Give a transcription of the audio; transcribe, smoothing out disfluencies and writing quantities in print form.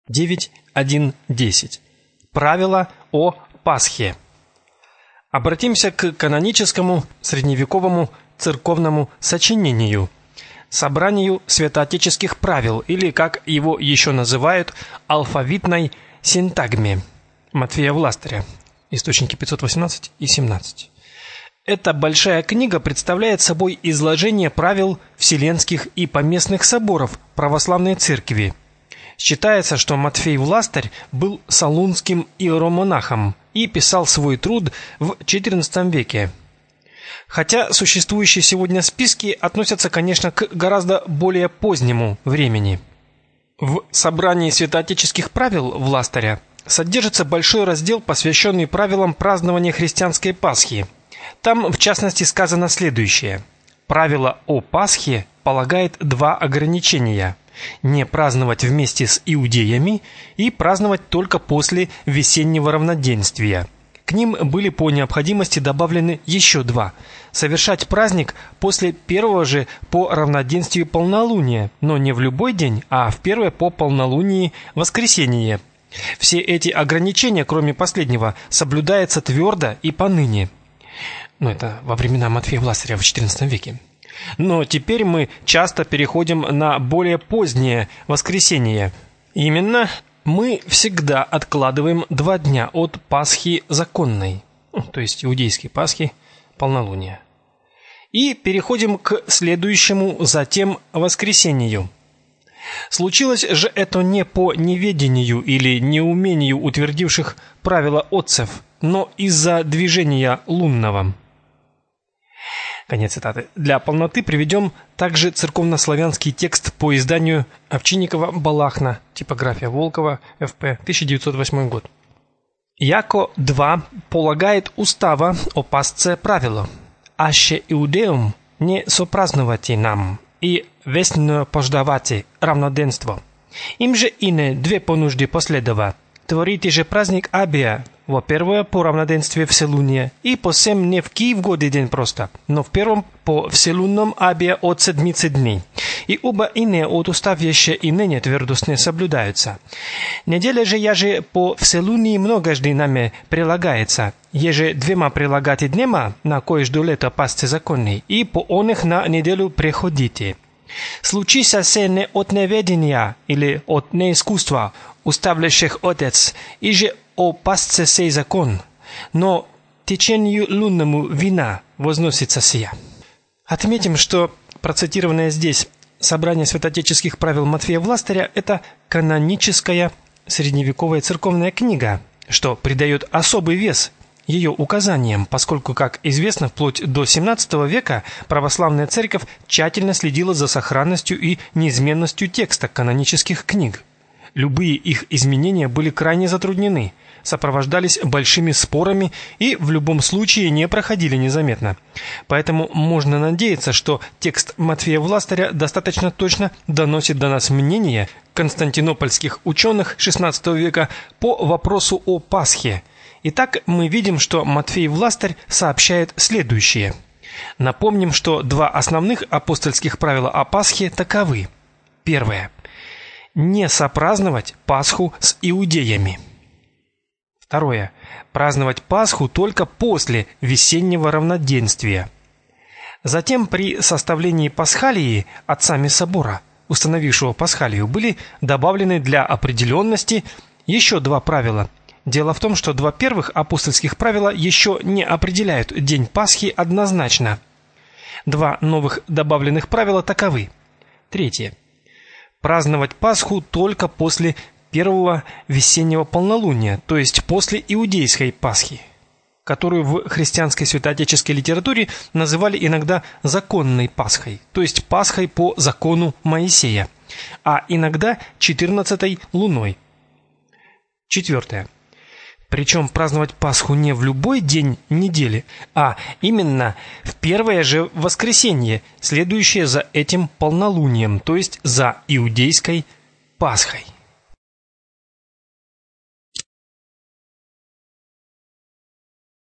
9.1.10. Правила о Пасхе. Обратимся к каноническому средневековому церковному сочинению, собранию святоотеческих правил, или, как его еще называют, алфавитной синтагме Матфея Властаря. Источники 518 и 17. Эта большая книга представляет собой изложение правил вселенских и поместных соборов православной церкви. Считается, что Матфей Властарь был салунским иеромонахом и писал свой труд в XIV веке. Хотя существующие сегодня списки относятся, конечно, к гораздо более позднему времени. В собрании святоотеческих правил Властаря содержится большой раздел, посвященный правилам празднования христианской Пасхи. Там, в частности, сказано следующее. Правило о Пасхе полагает два ограничения: не праздновать вместе с иудеями и праздновать только после весеннего равноденствия. К ним были по необходимости добавлены еще два: совершать праздник после первого же по равноденствию полнолуния, но не в любой день, а в первое по полнолунии воскресенье. Все эти ограничения, кроме последнего, соблюдаются твердо и поныне. Но это во времена Матфея Властаря в XIV веке. Но теперь мы часто переходим на более позднее воскресенье. Именно мы всегда откладываем 2 дня от Пасхи законной, то есть иудейской Пасхи, полнолуния, и переходим к следующему затем воскресенью. Случилось же это не по неведению или неумению утвердивших правила отцев, но из-за движения лунного. Конец цитаты. Для полноты приведем также церковнославянский текст по изданию Овчинникова-Балахна, типография Волкова, ФП, 1908 год. «Яко 2 полагает устава о Пасце правило, аще иудеум не сопраздновати нам и вестно пождавати равноденство. Им же ине 2 понужди последова. Творите же праздник Абия, во-первое, по равноденствию вселуния, и по сем не в Киев годы день просто, но в первом по вселунном Абия от 7 дней. И оба иные от уставящие и ныне твердостные соблюдаются. Неделя же яже по вселунии многожды нами прилагается, еже 2 прилагати днема, на коежду лето пасцы законной, и по оных на неделю приходите. Случися се не от неведения или от неискусства, уставлящих отец, и же о пасце сей закон, но течению лунному вина возносится сия». Отметим, что процитированное здесь собрание святоотеческих правил Матфея Властаря – это каноническая средневековая церковная книга, что придает особый вес ее указаниям, поскольку, как известно, вплоть до XVII века православная церковь тщательно следила за сохранностью и неизменностью текста канонических книг. Любые их изменения были крайне затруднены, сопровождались большими спорами и в любом случае не проходили незаметно. Поэтому можно надеяться, что текст Матфея Властаря достаточно точно доносит до нас мнение константинопольских ученых XVI века по вопросу о Пасхе. Итак, мы видим, что Матфей Властарь сообщает следующее. Напомним, что 2 основных апостольских правила о Пасхе таковы. Первое. Не сопраздновать Пасху с иудеями. Второе. Праздновать Пасху только после весеннего равноденствия. Затем при составлении Пасхалии отцами собора, установившего Пасхалию, были добавлены для определенности еще 2 правила. Дело в том, что 2 первых апостольских правила еще не определяют день Пасхи однозначно. 2 новых добавленных правила таковы. Третье. Праздновать Пасху только после первого весеннего полнолуния, то есть после иудейской Пасхи, которую в христианской святоотеческой литературе называли иногда законной Пасхой, то есть Пасхой по закону Моисея, а иногда 14-й луной. Четвертое. Причем праздновать Пасху не в любой день недели, а именно в первое же воскресенье, следующее за этим полнолунием, то есть за иудейской Пасхой.